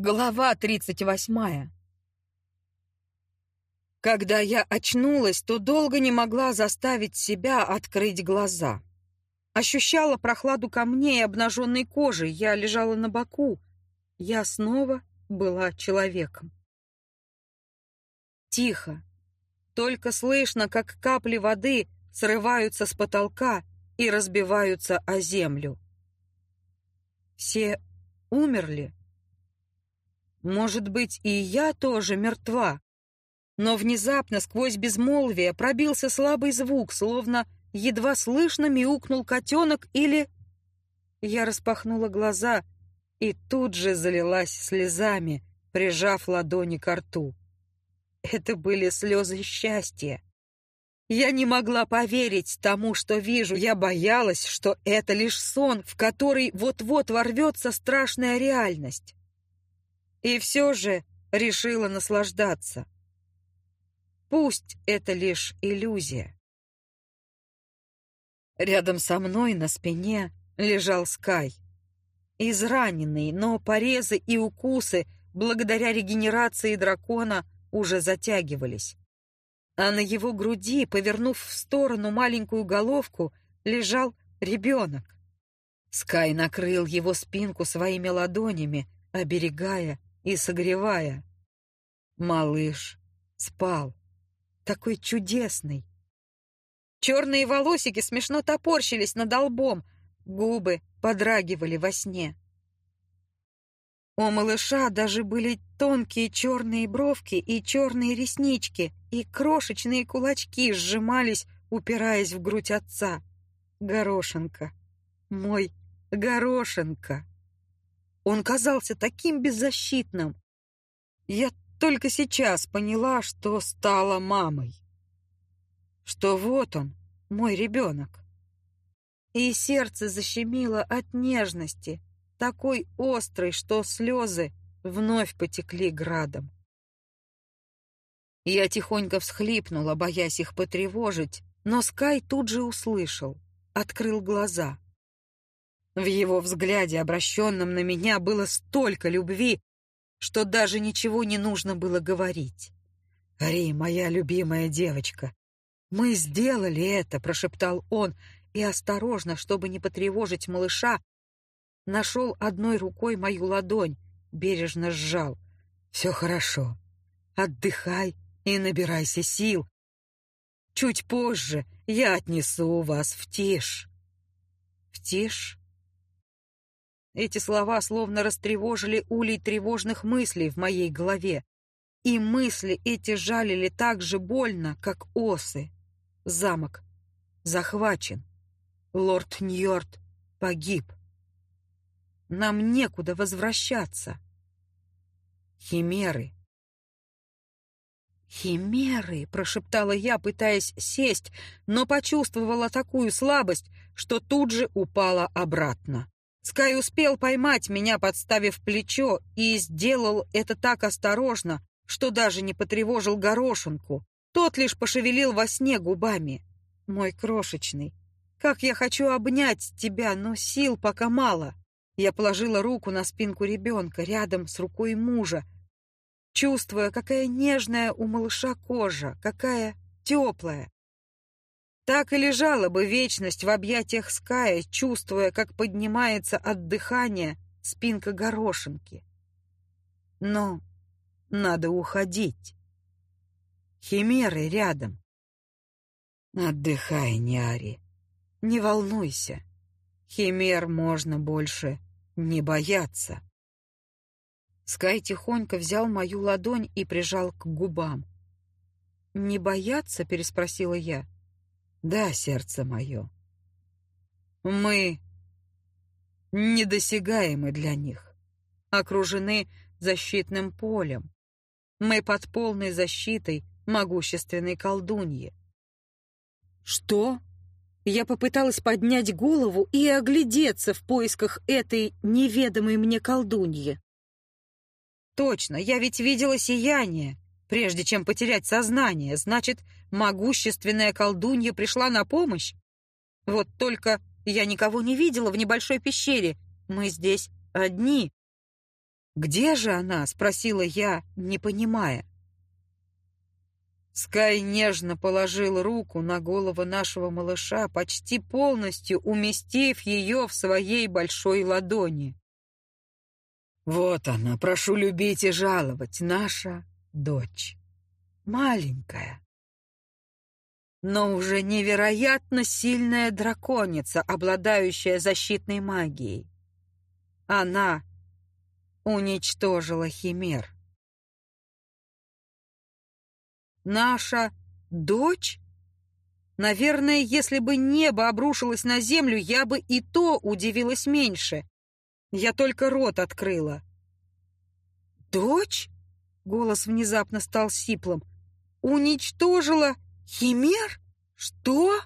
Глава 38. Когда я очнулась, то долго не могла заставить себя открыть глаза. Ощущала прохладу камней и обнаженной кожи. Я лежала на боку. Я снова была человеком. Тихо. Только слышно, как капли воды срываются с потолка и разбиваются о землю. Все умерли? Может быть, и я тоже мертва? Но внезапно сквозь безмолвие пробился слабый звук, словно едва слышно мяукнул котенок или... Я распахнула глаза и тут же залилась слезами, прижав ладони ко рту. Это были слезы счастья. Я не могла поверить тому, что вижу. Я боялась, что это лишь сон, в который вот-вот ворвется страшная реальность. И все же решила наслаждаться. Пусть это лишь иллюзия. Рядом со мной на спине лежал Скай. Израненный, но порезы и укусы, благодаря регенерации дракона, уже затягивались. А на его груди, повернув в сторону маленькую головку, лежал ребенок. Скай накрыл его спинку своими ладонями, оберегая и согревая. Малыш спал, такой чудесный. Черные волосики смешно топорщились над лбом, губы подрагивали во сне. У малыша даже были тонкие черные бровки и черные реснички, и крошечные кулачки сжимались, упираясь в грудь отца. Горошенко, мой Горошенко. Он казался таким беззащитным. Я только сейчас поняла, что стала мамой. Что вот он, мой ребенок. И сердце защемило от нежности, такой острой, что слезы вновь потекли градом. Я тихонько всхлипнула, боясь их потревожить, но Скай тут же услышал, открыл глаза. В его взгляде, обращенном на меня, было столько любви, что даже ничего не нужно было говорить. «Ри, моя любимая девочка, мы сделали это», — прошептал он, и осторожно, чтобы не потревожить малыша, нашел одной рукой мою ладонь, бережно сжал. «Все хорошо. Отдыхай и набирайся сил. Чуть позже я отнесу вас в Тиш». «В Тиш?» Эти слова словно растревожили улей тревожных мыслей в моей голове. И мысли эти жалили так же больно, как осы. Замок захвачен. Лорд Ньорд погиб. Нам некуда возвращаться. Химеры. «Химеры!» — прошептала я, пытаясь сесть, но почувствовала такую слабость, что тут же упала обратно. Скай успел поймать меня, подставив плечо, и сделал это так осторожно, что даже не потревожил Горошенку. Тот лишь пошевелил во сне губами. «Мой крошечный, как я хочу обнять тебя, но сил пока мало». Я положила руку на спинку ребенка рядом с рукой мужа, чувствуя, какая нежная у малыша кожа, какая теплая. Так и лежала бы вечность в объятиях Ская, чувствуя, как поднимается от дыхания спинка Горошенки. Но надо уходить. Химеры рядом. Отдыхай, Няри. Не волнуйся. Химер можно больше не бояться. Скай тихонько взял мою ладонь и прижал к губам. «Не бояться?» — переспросила я. «Да, сердце мое. Мы недосягаемы для них, окружены защитным полем. Мы под полной защитой могущественной колдуньи». «Что?» Я попыталась поднять голову и оглядеться в поисках этой неведомой мне колдуньи. «Точно, я ведь видела сияние, прежде чем потерять сознание. Значит, могущественная колдунья пришла на помощь? Вот только я никого не видела в небольшой пещере. Мы здесь одни». «Где же она?» — спросила я, не понимая. Скай нежно положил руку на голову нашего малыша, почти полностью уместив ее в своей большой ладони. «Вот она, прошу любить и жаловать, наша дочь. Маленькая, но уже невероятно сильная драконица, обладающая защитной магией. Она уничтожила химер». «Наша дочь? Наверное, если бы небо обрушилось на землю, я бы и то удивилась меньше. Я только рот открыла». «Дочь?» — голос внезапно стал сиплым. «Уничтожила химер? Что?»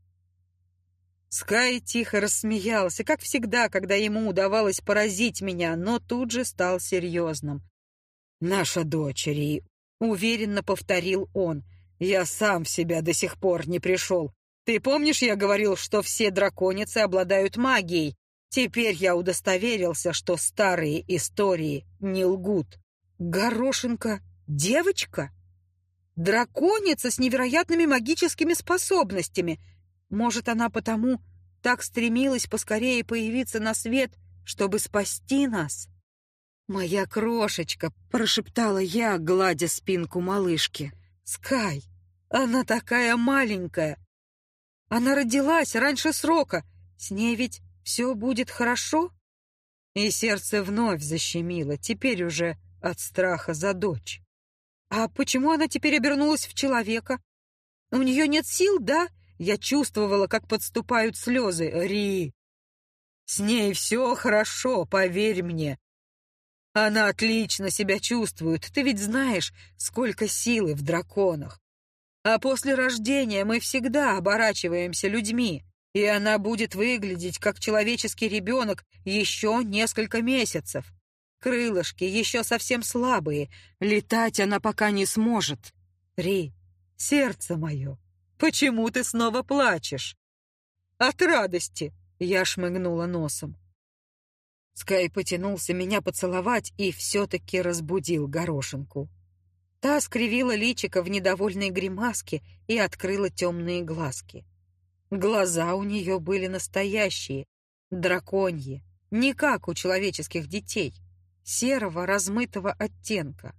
Скай тихо рассмеялся, как всегда, когда ему удавалось поразить меня, но тут же стал серьезным. «Наша дочь, Ри», — уверенно повторил он. «Я сам в себя до сих пор не пришел. Ты помнишь, я говорил, что все драконицы обладают магией? Теперь я удостоверился, что старые истории не лгут». «Горошинка девочка? Драконица с невероятными магическими способностями. Может, она потому так стремилась поскорее появиться на свет, чтобы спасти нас?» «Моя крошечка», — прошептала я, гладя спинку малышки. «Скай, она такая маленькая. Она родилась раньше срока. С ней ведь все будет хорошо?» И сердце вновь защемило, теперь уже от страха за дочь. «А почему она теперь обернулась в человека? У нее нет сил, да?» Я чувствовала, как подступают слезы. «Ри, с ней все хорошо, поверь мне. Она отлично себя чувствует. Ты ведь знаешь, сколько силы в драконах. А после рождения мы всегда оборачиваемся людьми, и она будет выглядеть, как человеческий ребенок, еще несколько месяцев. Крылышки еще совсем слабые, летать она пока не сможет. Ри, сердце мое, почему ты снова плачешь?» «От радости!» — я шмыгнула носом. Скай потянулся меня поцеловать и все-таки разбудил горошинку. Та скривила личико в недовольной гримаске и открыла темные глазки. Глаза у нее были настоящие, драконьи, не как у человеческих детей, серого размытого оттенка.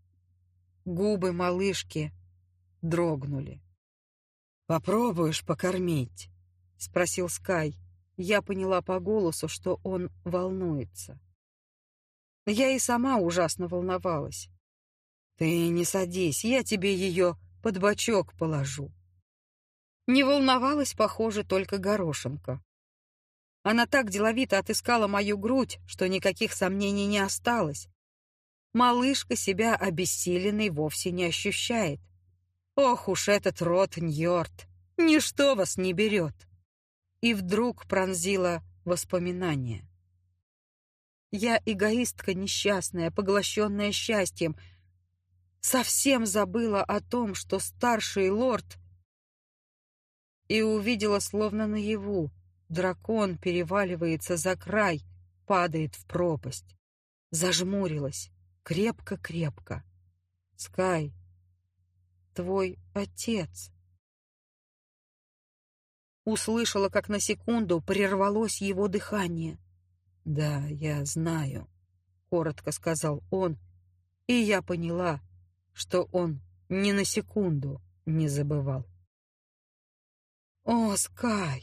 Губы малышки дрогнули. «Попробуешь покормить?» — спросил Скай. Я поняла по голосу, что он волнуется. Я и сама ужасно волновалась. «Ты не садись, я тебе ее под бочок положу». Не волновалась, похоже, только горошинка. Она так деловито отыскала мою грудь, что никаких сомнений не осталось. Малышка себя обессиленной вовсе не ощущает. Ох уж этот род Ньорд! Ничто вас не берет. И вдруг пронзило воспоминание. Я эгоистка несчастная, поглощенная счастьем, совсем забыла о том, что старший лорд, и увидела словно наяву. Дракон переваливается за край, падает в пропасть. Зажмурилась крепко-крепко. «Скай, твой отец». Услышала, как на секунду прервалось его дыхание. «Да, я знаю», — коротко сказал он, и я поняла, что он ни на секунду не забывал. «О, Скай!»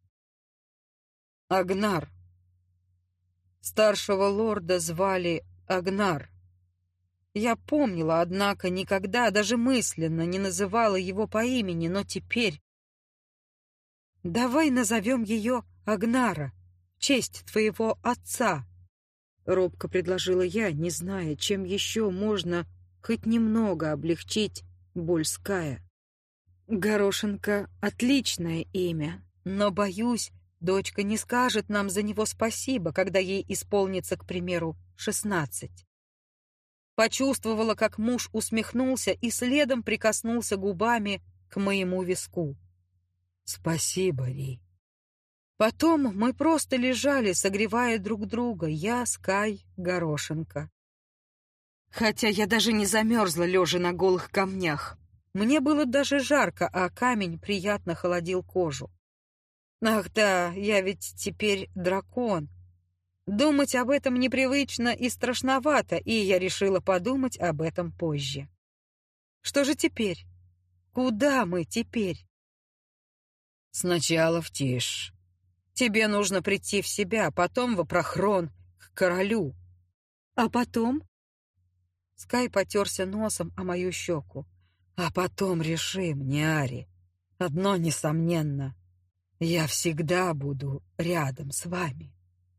Агнар. Старшего лорда звали Агнар. Я помнила, однако, никогда даже мысленно не называла его по имени, но теперь... «Давай назовем ее Агнара, в честь твоего отца», — робко предложила я, не зная, чем еще можно хоть немного облегчить боль Ская. Горошинка — отличное имя, но, боюсь, дочка не скажет нам за него спасибо, когда ей исполнится, к примеру, 16. Почувствовала, как муж усмехнулся и следом прикоснулся губами к моему виску. «Спасибо, Ри». Потом мы просто лежали, согревая друг друга, я, Скай, Горошенко. Хотя я даже не замерзла, лежа на голых камнях. Мне было даже жарко, а камень приятно холодил кожу. Ах да, я ведь теперь дракон. Думать об этом непривычно и страшновато, и я решила подумать об этом позже. Что же теперь? Куда мы теперь? Сначала в Тиш. Тебе нужно прийти в себя, потом в Опрохрон, к королю. А потом? Скай потерся носом о мою щеку. А потом решим, Ниари. Одно несомненно. Я всегда буду рядом с вами.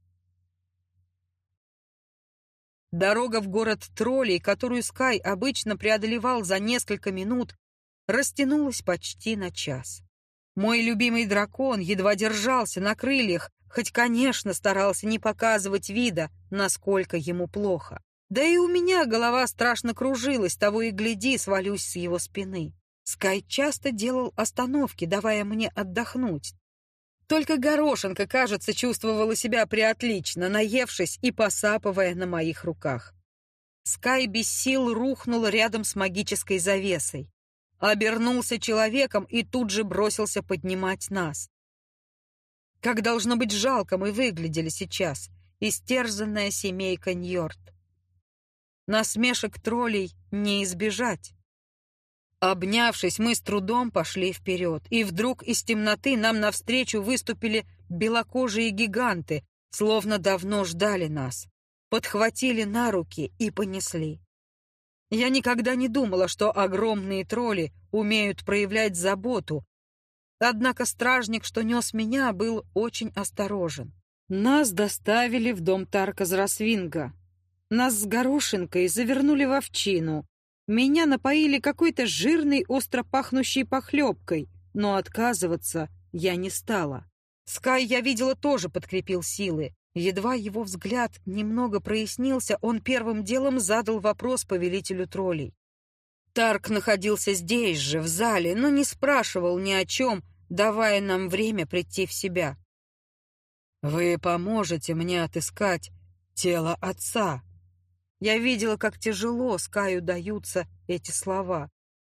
Дорога в город троллей, которую Скай обычно преодолевал за несколько минут, растянулась почти на час. Мой любимый дракон едва держался на крыльях, хоть, конечно, старался не показывать вида, насколько ему плохо. Да и у меня голова страшно кружилась, того и гляди, свалюсь с его спины. Скай часто делал остановки, давая мне отдохнуть. Только Горошенко, кажется, чувствовала себя приотлично, наевшись и посапывая на моих руках. Скай без сил рухнул рядом с магической завесой. Обернулся человеком и тут же бросился поднимать нас. Как должно быть жалко мы выглядели сейчас, истерзанная семейка Ньорд. Насмешек троллей не избежать. Обнявшись, мы с трудом пошли вперед, и вдруг из темноты нам навстречу выступили белокожие гиганты, словно давно ждали нас. Подхватили на руки и понесли. Я никогда не думала, что огромные тролли умеют проявлять заботу, однако стражник, что нес меня, был очень осторожен. Нас доставили в дом Тарка Зрасвинга. Нас с Горошенкой завернули в овчину. Меня напоили какой-то жирной, остро пахнущей похлебкой, но отказываться я не стала. Скай, я видела, тоже подкрепил силы. Едва его взгляд немного прояснился, он первым делом задал вопрос повелителю троллей. Тарк находился здесь же, в зале, но не спрашивал ни о чем, давая нам время прийти в себя. «Вы поможете мне отыскать тело отца?» Я видела, как тяжело Скаю даются эти слова.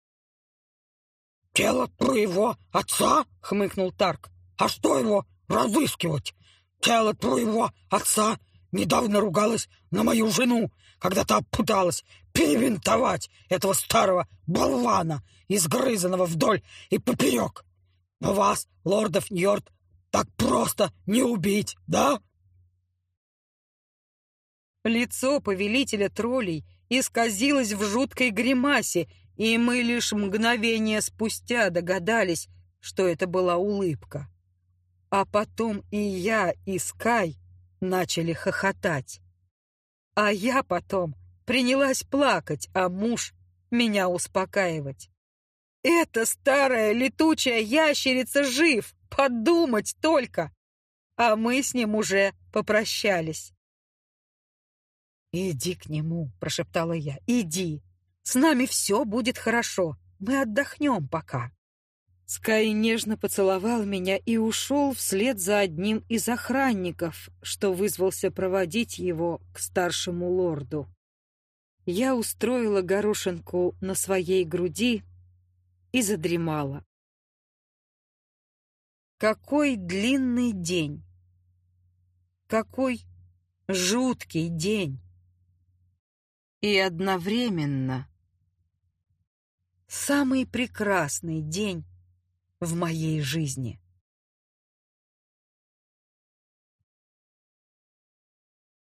«Тело твоего отца?» — хмыкнул Тарк. «А что его разыскивать? Тело твоего отца недавно ругалось на мою жену, когда та пыталась перебинтовать этого старого болвана, изгрызанного вдоль и поперек. Но вас, лордов Ньорд, так просто не убить, да?» Лицо повелителя троллей исказилось в жуткой гримасе, и мы лишь мгновение спустя догадались, что это была улыбка. А потом и я, и Скай начали хохотать. А я потом принялась плакать, а муж меня успокаивать. «Эта старая летучая ящерица жив! Подумать только!» А мы с ним уже попрощались. «Иди к нему», — прошептала я, — «иди. С нами все будет хорошо. Мы отдохнем пока». Скай нежно поцеловал меня и ушел вслед за одним из охранников, что вызвался проводить его к старшему лорду. Я устроила Горошенку на своей груди и задремала. Какой длинный день! Какой жуткий день! И одновременно самый прекрасный день в моей жизни.